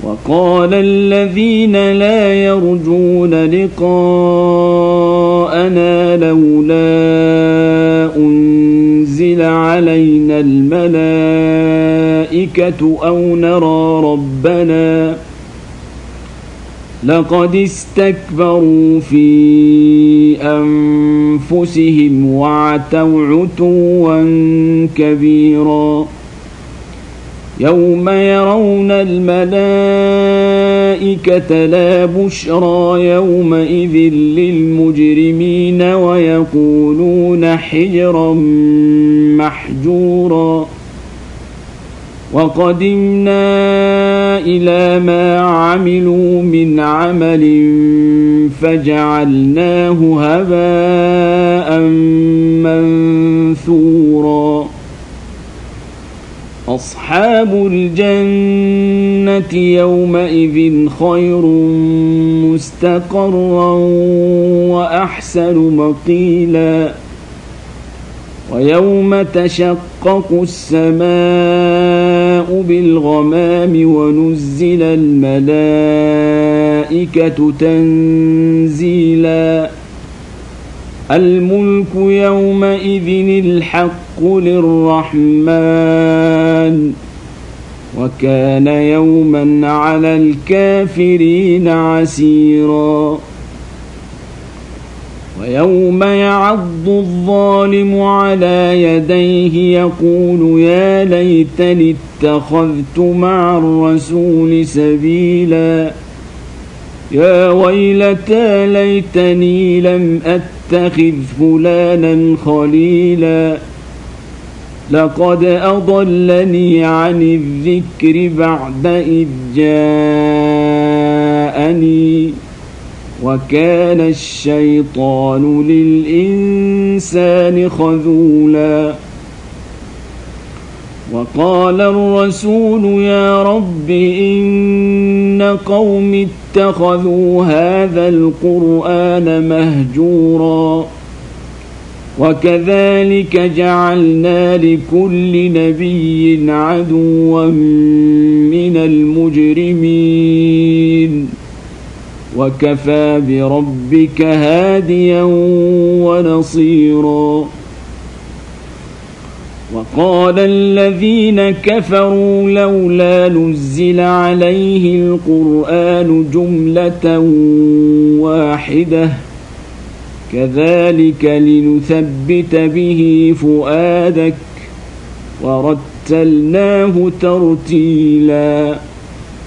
وقال الذين لا يرجون لقاءنا لولا أنزل علينا الملائكة أو نرى ربنا لقد استكبروا في أنفسهم وعتوا عتوا كبيرا يوم يرون الملائكة لا بشرى يومئذ للمجرمين ويقولون حجرا محجورا وقدمنا إلى ما عملوا من عمل فجعلناه هباء منثورا أصحاب الجنة يومئذ خير مستقرا وأحسن مقيلا ويوم تشقق السماء بالغمام ونزل الملائكة تنزيلا الملك يومئذ الحق للرحمن وكان يوما على الكافرين عسيرا ويوم يعض الظالم على يديه يقول يا ليتني اتخذت مع الرسول سبيلا يا ويلتى ليتني لم أتخذ فلانا خليلا لقد أضلني عن الذكر بعد إذ جاءني وكان الشيطان للإنسان خذولا وقال الرسول يا رب إن قوم اتخذوا هذا القرآن مهجورا وكذلك جعلنا لكل نبي عدوا من المجرمين وكفى بربك هاديا ونصيرا وقال الذين كفروا لولا نزل عليه القرآن جملة واحدة كذلك لنثبت به فؤادك ورتلناه ترتيلا